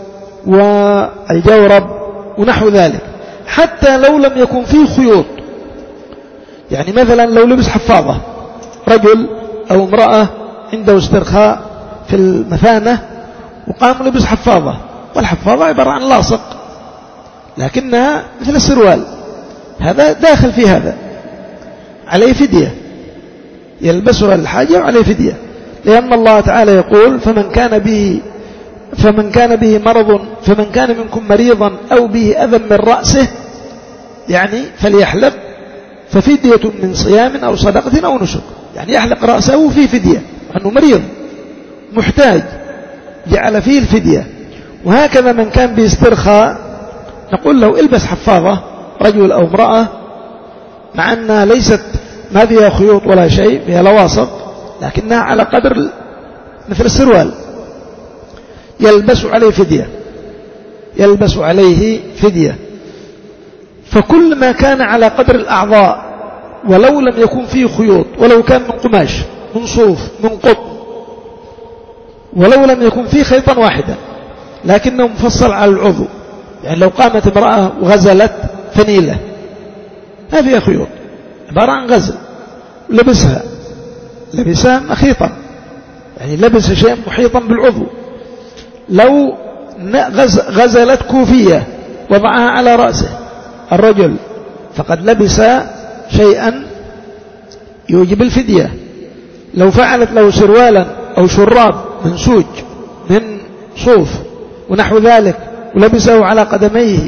والجورب ونحو ذلك، حتى لو لم يكن فيه خيوط. يعني مثلا لو لبس حفاظة رجل أو امرأة عنده استرخاء في المثانة وقام لبس حفاظة، والحفاظة عبارة عن لاصق لكنها مثل السروال، هذا داخل في هذا، عليه فدية، يلبسها الحاجة وعليه فدية، لأن الله تعالى يقول فمن كان به فمن كان به مرض فمن كان منكم مريضا أو به أذى من رأسه يعني فليحلق ففدية من صيام أو صدقة أو نسك، يعني يحلق رأسه في فدية أنه مريض محتاج جعل فيه الفدية. وهكذا من كان باسترخاء نقول له البس حفاظة رجل أو امرأة، مع أنها ليست ما فيها خيوط ولا شيء، فيها لواصق لكنها على قدر مثل السروال، يلبس عليه فدية، يلبس عليه فدية. فكل ما كان على قدر الأعضاء ولو لم يكن فيه خيوط، ولو كان من قماش من صوف من قطن، ولو لم يكن فيه خيطا واحدا لكنه مفصل على العضو، يعني لو قامت امرأة وغزلت فنيلة ما فيها خيوط، عبارة عن غزل، لبسها لبسها مخيطا، يعني لبس شيء محيطا بالعضو. لو غزلت كوفية وضعها على رأسه الرجل فقد لبس شيئا يوجب الفدية. لو فعلت له سروالا أو شراب منسوج من صوف ونحو ذلك ولبسه على قدميه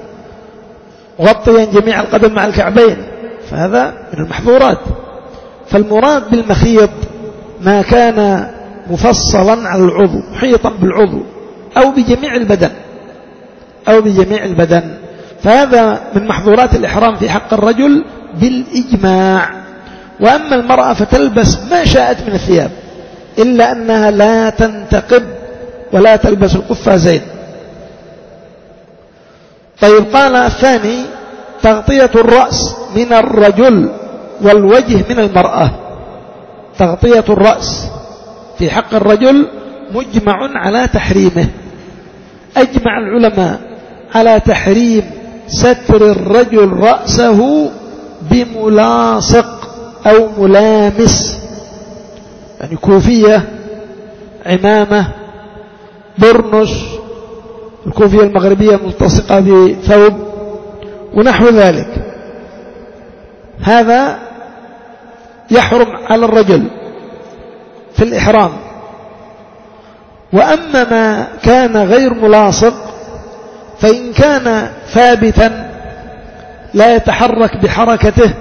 غطيا جميع القدم مع الكعبين فهذا من المحظورات. فالمراد بالمخيط ما كان مفصلا على العضو محيطا بالعضو أو بجميع البدن أو بجميع البدن، فهذا من محظورات الإحرام في حق الرجل بالإجماع. وأما المرأة فتلبس ما شاءت من الثياب إلا أنها لا تنتقب ولا تلبس القفازين. طيب قال الثاني تغطية الرأس من الرجل والوجه من المرأة. تغطية الرأس في حق الرجل مجمع على تحريمه، أجمع العلماء على تحريم ستر الرجل رأسه بملاصق أو ملامس، يعني كوفية عمامة برنس، الكوفية المغربية ملتصقة بثوب ونحو ذلك، هذا يحرم على الرجل في الإحرام. وأما ما كان غير ملاصق فإن كان ثابتا لا يتحرك بحركته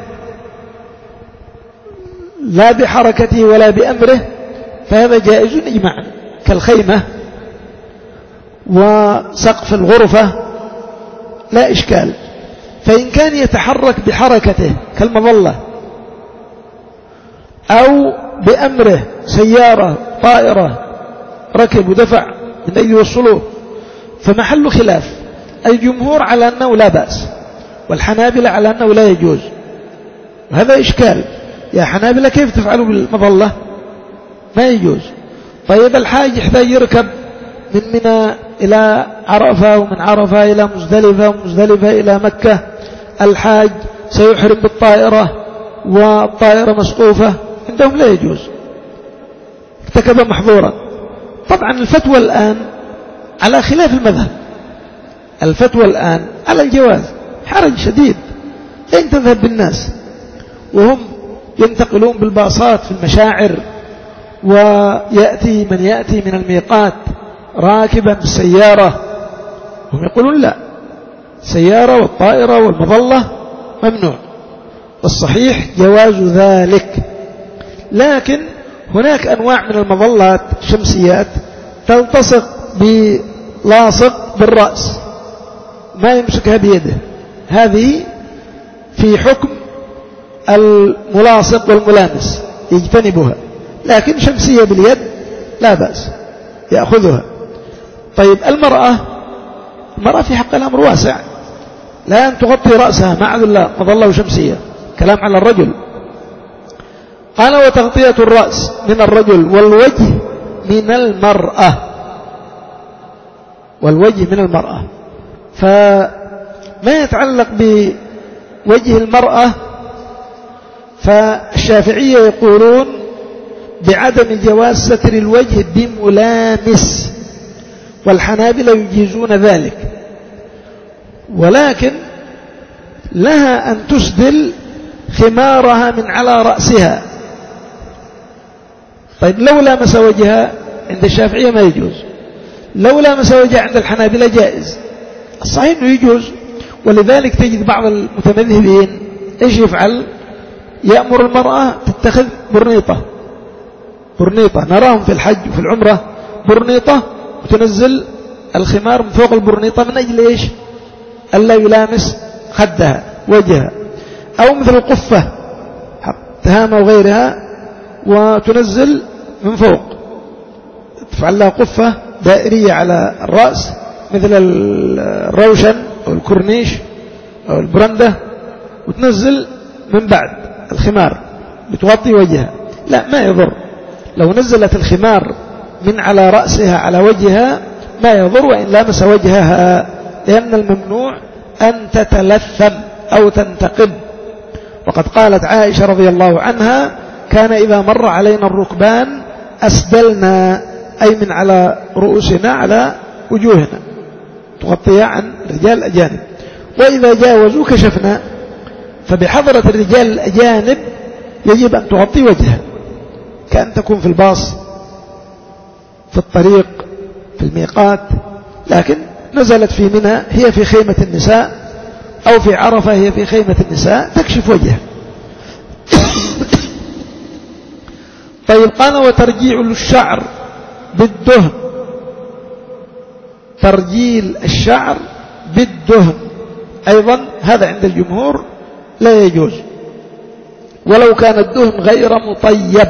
لا بحركته ولا بأمره فهذا جائز إجماعا، كالخيمة وسقف الغرفة لا إشكال. فإن كان يتحرك بحركته كالمظلة أو بأمره سيارة طائرة ركب ودفع من أجل يوصلوه فمحل خلاف. الجمهور على أنه لا بأس، والحنابلة على أنه لا يجوز. وهذا إشكال، يا حنابلة كيف تفعلوا بالمظلة؟ ما يجوز. طيب الحاج يحتاج يركب من منى إلى عرفة، ومن عرفة إلى مزدلفة، ومزدلفة إلى مكة. الحاج سيحرم بالطائرة والطائرة مسقوفة، عندهم لا يجوز، ارتكب محظورا. طبعا الفتوى الآن على خلاف المذهب، الفتوى الآن على الجواز، حرج شديد. أين تذهب بالناس وهم ينتقلون بالباصات في المشاعر، ويأتي من يأتي من الميقات راكبا بالسيارة، هم يقولون لا، السيارة والطائرة والمظلة ممنوع، والصحيح جواز ذلك. لكن هناك أنواع من المظلات الشمسيات تلتصق بلاصق بالرأس، ما يمسكها بيده، هذه في حكم الملاصق والملامس يجتنبها، لكن شمسية باليد لا بأس يأخذها. طيب المرأة، المرأة في حق الأمر واسع، لا أن تغطي رأسها مع الله مظلة وشمسية، كلام على الرجل. قال وتغطية الرأس من الرجل والوجه من المرأة، والوجه من المرأة. فما يتعلق بوجه المرأة فالشافعية يقولون بعدم جواز ستر الوجه بملامس، والحنابلة يجيزون ذلك، ولكن لها أن تسدل خمارها من على رأسها. طيب لو لامس وجهها عند الشافعية ما يجوز، لو لامس وجهها عند الحنابلة جائز. الصحيح أنه يجوز، ولذلك تجد بعض المتمذهبين إيش يفعل؟ يأمر المرأة تتخذ برنيطة، برنيطة نراهم في الحج وفي العمرة برنيطة، وتنزل الخمار من فوق البرنيطة من أجل إيش؟ ألا يلامس خدها وجهها. أو مثل القفة تهامة وغيرها وتنزل من فوق، تفعل لها قفة دائرية على الرأس مثل الروشن أو الكورنيش أو البرندة، وتنزل من بعد الخمار بتغطي وجهها. لا، ما يضر لو نزلت الخمار من على رأسها على وجهها، ما يضر وإن لامس وجهها، لأن الممنوع أن تتلثم أو تنتقب. وقد قالت عائشة رضي الله عنها كان إذا مر علينا الركبان أسدلنا، أي من على رؤوسنا على وجوهنا، تغطيها عن رجال الأجانب، وإذا جاوزوا كشفنا. فبحضرة الرجال الأجانب يجب أن تغطي وجهها، كأن تكون في الباص، في الطريق، في الميقات. لكن نزلت في منى هي في خيمة النساء، أو في عرفة هي في خيمة النساء، تكشف وجهها. طيب قال وترجيع الشعر بالدهن، ترجيل الشعر بالدهن أيضا هذا عند الجمهور لا يجوز، ولو كان الدهن غير مطيب.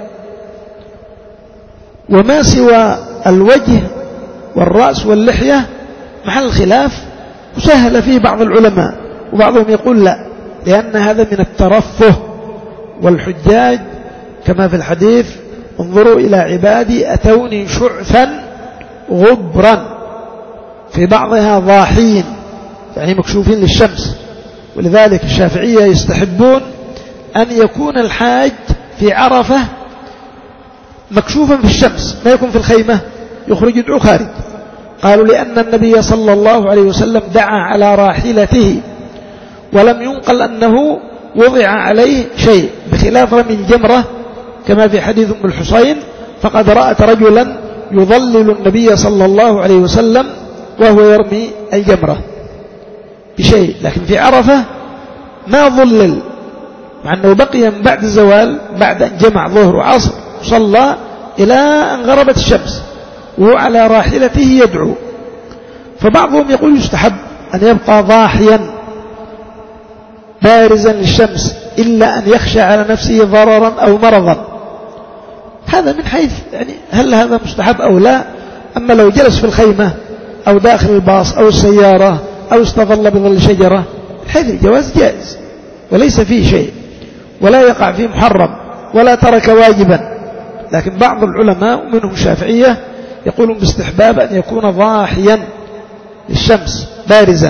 وما سوى الوجه والرأس واللحية محل خلاف، وسهل فيه بعض العلماء، وبعضهم يقول لا، لأن هذا من الترفه، والحجاج كما في الحديث انظروا إلى عبادي أتوني شعثا غبرا، في بعضها ضاحين يعني مكشوفين للشمس. ولذلك الشافعية يستحبون أن يكون الحاج في عرفة مكشوفا في الشمس، ما يكون في الخيمة يخرج يدعو خارج. قالوا لأن النبي صلى الله عليه وسلم دعا على راحلته، ولم ينقل أنه وضع عليه شيء، بخلاف رمي الجمرة كما في حديث أم الحصين، فقد رأت رجلا يظلل النبي صلى الله عليه وسلم وهو يرمي الجمرة بشيء. لكن في عرفة ما ظلل، مع أنه بقي من بعد الزوال، بعد أن جمع ظهر وعصر وصلى إلى أن غربت الشمس وهو على راحلته يدعو. فبعضهم يقول يستحب أن يبقى ضاحيا بارزا للشمس إلا أن يخشى على نفسه ضررا أو مرضا. هذا من حيث يعني هل هذا مستحب أو لا. أما لو جلس في الخيمة أو داخل الباص أو السيارة أو استظل بظل شجرة، من حيث الجواز جائز وليس فيه شيء ولا يقع فيه محرم ولا ترك واجبا. لكن بعض العلماء ومنهم الشافعية يقولون باستحباب أن يكون ضاحيا للشمس بارزا.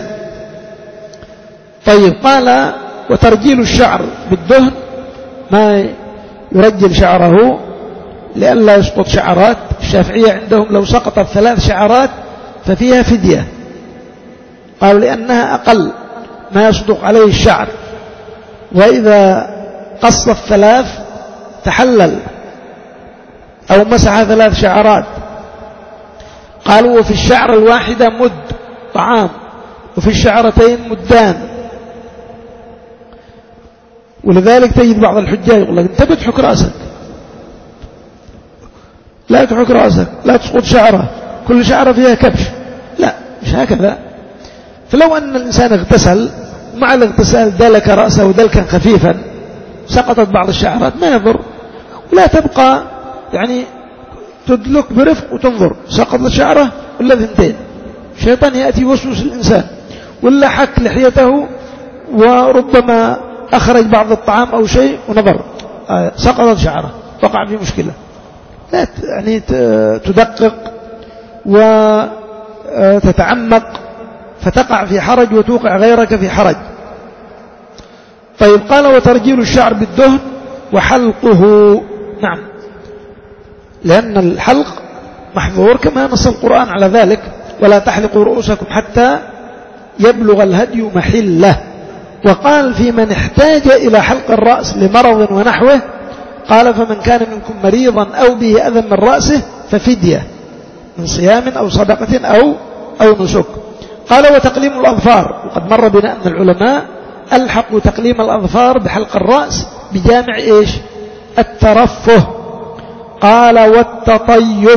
طيب قال وترجيل الشعر بالدهن، ما يرجل شعره لئلا يسقط شعرات. الشافعية عندهم لو سقطت ثلاث شعرات ففيها فدية، قالوا لأنها أقل ما يصدق عليه الشعر، وإذا قص الثلاث تحلل أو مسح ثلاث شعرات. قالوا وفي الشعر الواحدة مد طعام وفي الشعرتين مدان. ولذلك تجد بعض الحجاج يقول لك انت بتحك رأسك، لا تحك رأسك، لا تسقط شعره، كل شعره فيها كبش. لا، مش هكذا. فلو أن الإنسان اغتسل مع الاغتسال دلك رأسه دلكا خفيفا سقطت بعض الشعرات ما يضر، ولا تبقى يعني تدلك برفق وتنظر سقط شعره ولا ثنتين. الشيطان يأتي يوسوس الإنسان، ولا حك لحيته وربما أخرج بعض الطعام أو شيء ونظر آه سقطت شعره، وقع في مشكلة. لا يعني تدقق وتتعمق فتقع في حرج وتوقع غيرك في حرج. طيب قال وترجيل الشعر بالدهن وحلقه. نعم، لأن الحلق محظور كما نص القرآن على ذلك، ولا تحلقوا رؤوسكم حتى يبلغ الهدي محله. وقال في من احتاج إلى حلق الرأس لمرض ونحوه، قال فمن كان منكم مريضا أو به أذى من رأسه ففدية من صيام أو صدقة أو أو نسك. قال وتقليم الأظفار، وقد مر بنا أن العلماء ألحقوا تقليم الأظفار بحلق الرأس بجامع إيش؟ الترفه. قال والتطيب،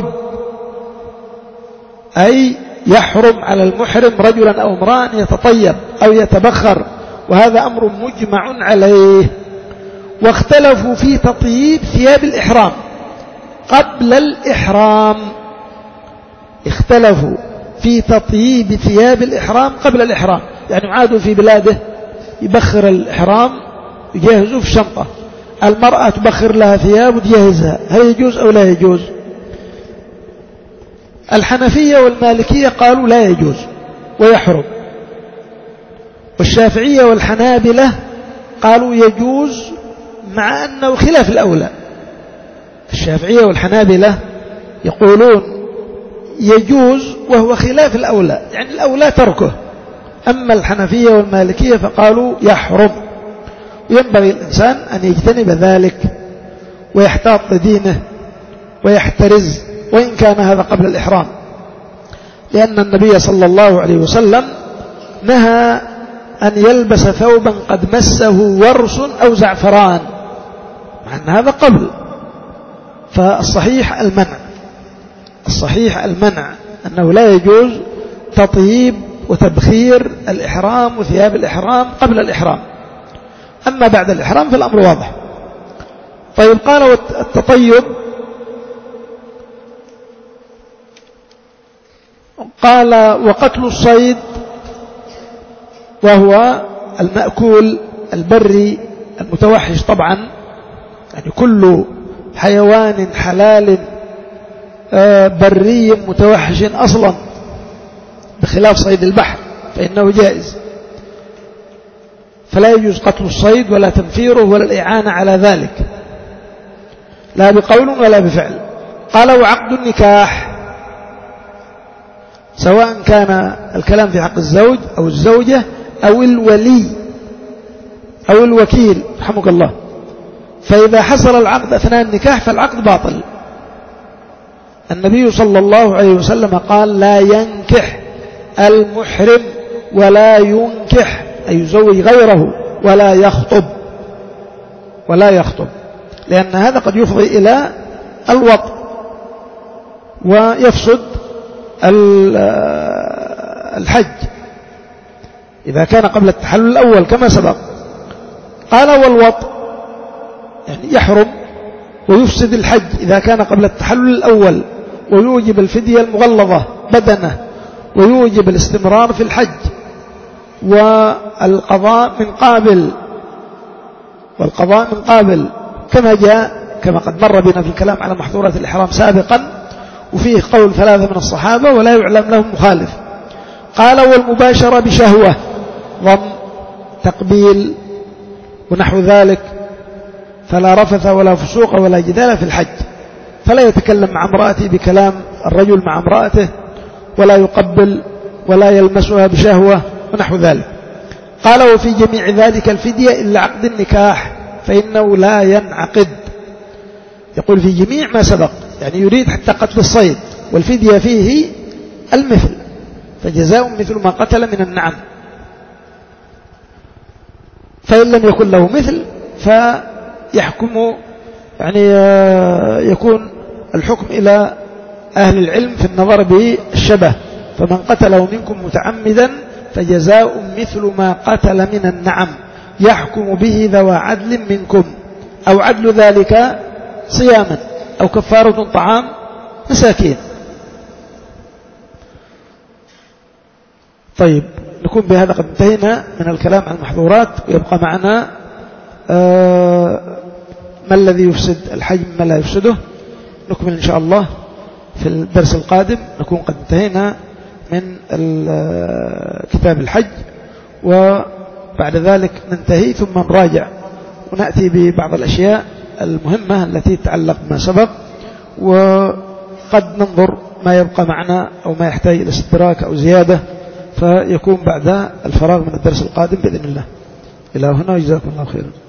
أي يحرم على المحرم رجلا أو امرأة يتطيب أو يتبخر، وهذا أمر مجمع عليه. واختلفوا في تطيب ثياب الإحرام قبل الإحرام، اختلفوا في تطيب ثياب الإحرام قبل الإحرام. يعني عادوا في بلاده يبخر الإحرام يجهزوا في الشنطة، المرأة تبخر لها ثياب وتجهزها، هل يجوز أو لا يجوز؟ الحنفية والمالكية قالوا لا يجوز ويحرم، والشافعية والحنابلة قالوا يجوز مع أنه خلاف الأولى. الشافعية والحنابلة يقولون يجوز وهو خلاف الأولى، يعني الأولى تركه. أما الحنفية والمالكية فقالوا يحرم، وينبغي الإنسان أن يجتنب ذلك ويحتاط لدينه ويحترز، وإن كان هذا قبل الإحرام، لأن النبي صلى الله عليه وسلم نهى أن يلبس ثوبا قد مسه ورس أو زعفران، مع أن هذا قبل. فالصحيح المنع، الصحيح المنع أنه لا يجوز تطيب وتبخير الإحرام وثياب الإحرام قبل الإحرام. أما بعد الإحرام فالأمر واضح. طيب قال التطيب، قال وقتل الصيد وهو المأكول البري المتوحش طبعا، يعني كل حيوان حلال بري متوحش أصلا، بخلاف صيد البحر فإنه جائز، فلا يجوز قتل الصيد ولا تنفيره ولا الإعانة على ذلك، لا بقول ولا بفعل. قال وعقد النكاح، سواء كان الكلام في حق الزوج أو الزوجة أو الولي أو الوكيل رحمك الله، فإذا حصل العقد أثناء النكاح فالعقد باطل. النبي صلى الله عليه وسلم قال لا ينكح المحرم ولا ينكح، أي يزوج غيره، ولا يخطب ولا يخطب، لأن هذا قد يفضي إلى الوطء ويفسد الحج إذا كان قبل التحلل الأول كما سبق. قال والوطء يعني يحرم ويفسد الحج إذا كان قبل التحلل الأول، ويوجب الفدية المغلظة بدنه، ويوجب الاستمرار في الحج، والقضاء من قابل والقضاء من قابل كما جاء كما قد مر بنا في الكلام على محظورات الإحرام سابقا، وفيه قول ثلاثة من الصحابة ولا يعلم لهم مخالف. قال والمباشرة بشهوة، ضم، تقبيل ونحو ذلك، فلا رفث ولا فسوق ولا جدال في الحج، فلا يتكلم مع امرأته بكلام الرجل مع امرأته، ولا يقبل ولا يلمسها بشهوة ونحو ذلك. قال وفي جميع ذلك الفدية إلا عقد النكاح فإنه لا ينعقد. يقول في جميع ما سبق، يعني يريد حتى قتل الصيد، والفدية فيه المثل، فجزاء مثل ما قتل من النعم. فإن لم يكن له مثل فيحكم يعني يكون الحكم إلى أهل العلم في النظر بالشبه، فمن قتله منكم متعمدا فجزاء مثل ما قتل من النعم يحكم به ذو عدل منكم، أو عدل ذلك صياما أو كفارة طعام مساكين. طيب نكون بهذا قد انتهينا من الكلام عن المحظورات، ويبقى معنا آه ما الذي يفسد الحج ما لا يفسده. نكمل إن شاء الله في الدرس القادم، نكون قد انتهينا من كتاب الحج، وبعد ذلك ننتهي ثم نراجع ونأتي ببعض الأشياء المهمة التي تتعلق بما سبق، وقد ننظر ما يبقى معنا أو ما يحتاج إلى استدراك أو زيادة، فيكون بعد الفراغ من الدرس القادم بإذن الله. إلى هنا وجزاكم الله خيرا.